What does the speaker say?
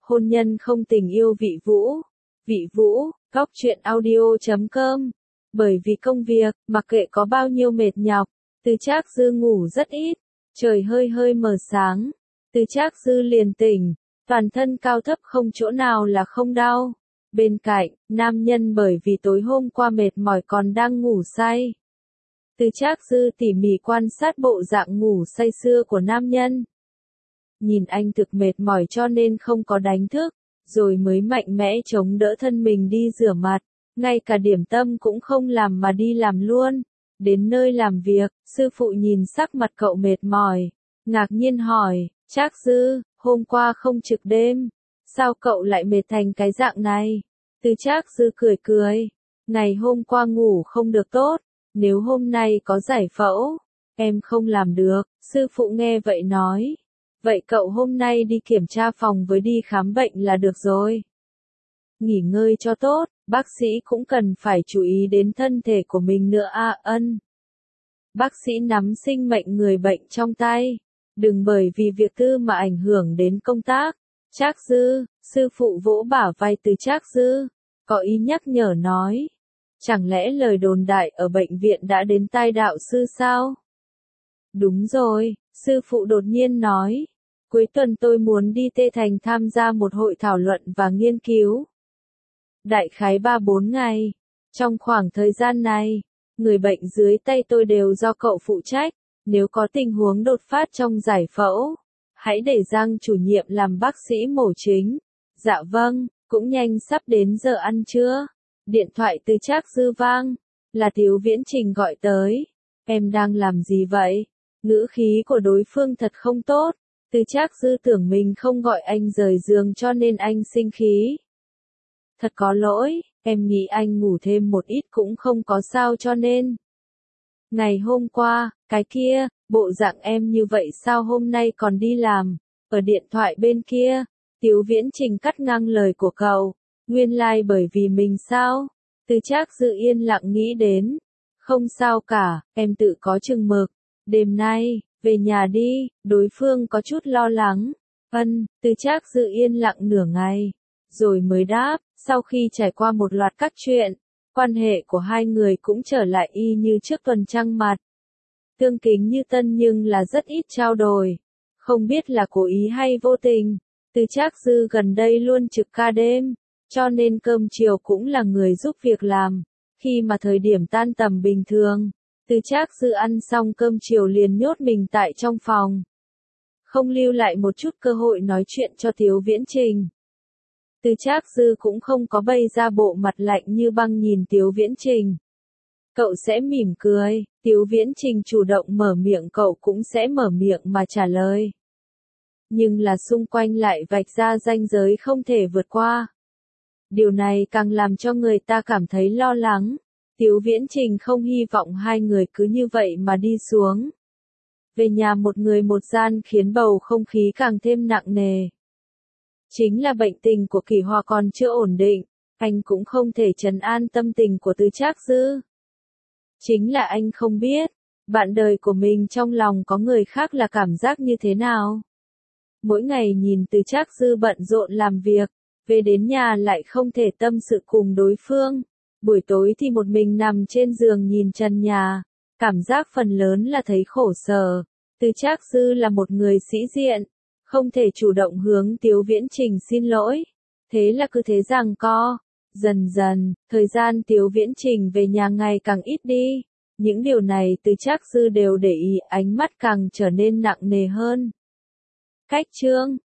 hôn nhân không tình yêu Vị Vũ. Vị Vũ, góc truyện audio.com. Bởi vì công việc, mặc kệ có bao nhiêu mệt nhọc, Từ Trác Dư ngủ rất ít. Trời hơi hơi mờ sáng, Từ Trác Dư liền tỉnh, toàn thân cao thấp không chỗ nào là không đau. Bên cạnh, nam nhân bởi vì tối hôm qua mệt mỏi còn đang ngủ say. Từ Trác Dư tỉ mỉ quan sát bộ dạng ngủ say sưa của nam nhân. Nhìn anh thực mệt mỏi cho nên không có đánh thức, rồi mới mạnh mẽ chống đỡ thân mình đi rửa mặt, ngay cả điểm tâm cũng không làm mà đi làm luôn. Đến nơi làm việc, sư phụ nhìn sắc mặt cậu mệt mỏi, ngạc nhiên hỏi, Trác Dư, hôm qua không trực đêm, sao cậu lại mệt thành cái dạng này? Từ Trác Dư cười cười, ngày hôm qua ngủ không được tốt, nếu hôm nay có giải phẫu, em không làm được. Sư phụ nghe vậy nói, vậy cậu hôm nay đi kiểm tra phòng với đi khám bệnh là được rồi. Nghỉ ngơi cho tốt, bác sĩ cũng cần phải chú ý đến thân thể của mình nữa à. Ân. Bác sĩ nắm sinh mệnh người bệnh trong tay, đừng bởi vì việc tư mà ảnh hưởng đến công tác. Trác Dư, sư phụ vỗ bả vai Từ Trác Dư, có ý nhắc nhở nói, chẳng lẽ lời đồn đại ở bệnh viện đã đến tai đạo sư sao? Đúng rồi, sư phụ đột nhiên nói, cuối tuần tôi muốn đi Tê Thành tham gia một hội thảo luận và nghiên cứu. Đại khái 3-4 ngày, trong khoảng thời gian này, người bệnh dưới tay tôi đều do cậu phụ trách, nếu có tình huống đột phát trong giải phẫu, hãy để Giang chủ nhiệm làm bác sĩ mổ chính. Dạ vâng, cũng nhanh sắp đến giờ ăn trưa. Điện thoại Từ Trác Dư vang, là Tiếu Viễn Trình gọi tới. Em đang làm gì vậy? Ngữ khí của đối phương thật không tốt. Từ Trác Dư tưởng mình không gọi anh rời giường cho nên anh sinh khí. Thật có lỗi, em nghĩ anh ngủ thêm một ít cũng không có sao cho nên. Ngày hôm qua, cái kia, bộ dạng em như vậy sao hôm nay còn đi làm? Ở điện thoại bên kia, Tiếu Viễn Trình cắt ngang lời của cậu. Nguyên lai bởi vì mình sao? Từ Trác Dư yên lặng nghĩ đến. Không sao cả, em tự có chừng mực. Đêm nay, về nhà đi. Đối phương có chút lo lắng. Ân, Từ Trác Dư yên lặng nửa ngày, rồi mới đáp. Sau khi trải qua một loạt các chuyện, quan hệ của hai người cũng trở lại y như trước tuần trăng mật. Tương kính như tân nhưng là rất ít trao đổi. Không biết là cố ý hay vô tình, Từ Trác Dư gần đây luôn trực ca đêm, cho nên cơm chiều cũng là người giúp việc làm. Khi mà thời điểm tan tầm bình thường, Từ Trác Dư ăn xong cơm chiều liền nhốt mình tại trong phòng, không lưu lại một chút cơ hội nói chuyện cho Tiếu Viễn Trình. Từ Trác Dư cũng không có bày ra bộ mặt lạnh như băng nhìn Tiếu Viễn Trình. Cậu sẽ mỉm cười, Tiếu Viễn Trình chủ động mở miệng cậu cũng sẽ mở miệng mà trả lời. Nhưng là xung quanh lại vạch ra ranh giới không thể vượt qua. Điều này càng làm cho người ta cảm thấy lo lắng. Tiếu Viễn Trình không hy vọng hai người cứ như vậy mà đi xuống. Về nhà một người một gian khiến bầu không khí càng thêm nặng nề. Chính là bệnh tình của Kỳ Hòa còn chưa ổn định, anh cũng không thể trấn an tâm tình của Từ Trác Dư. Chính là anh không biết, bạn đời của mình trong lòng có người khác là cảm giác như thế nào. Mỗi ngày nhìn Từ Trác Dư bận rộn làm việc, về đến nhà lại không thể tâm sự cùng đối phương. Buổi tối thì một mình nằm trên giường nhìn trần nhà, cảm giác phần lớn là thấy khổ sở. Từ Trác Dư là một người sĩ diện, không thể chủ động hướng Tiếu Viễn Trình xin lỗi. Thế là cứ thế giằng co. Dần dần, thời gian Tiếu Viễn Trình về nhà ngày càng ít đi. Những điều này Từ Trác Dư đều để ý, ánh mắt càng trở nên nặng nề hơn. Cách chương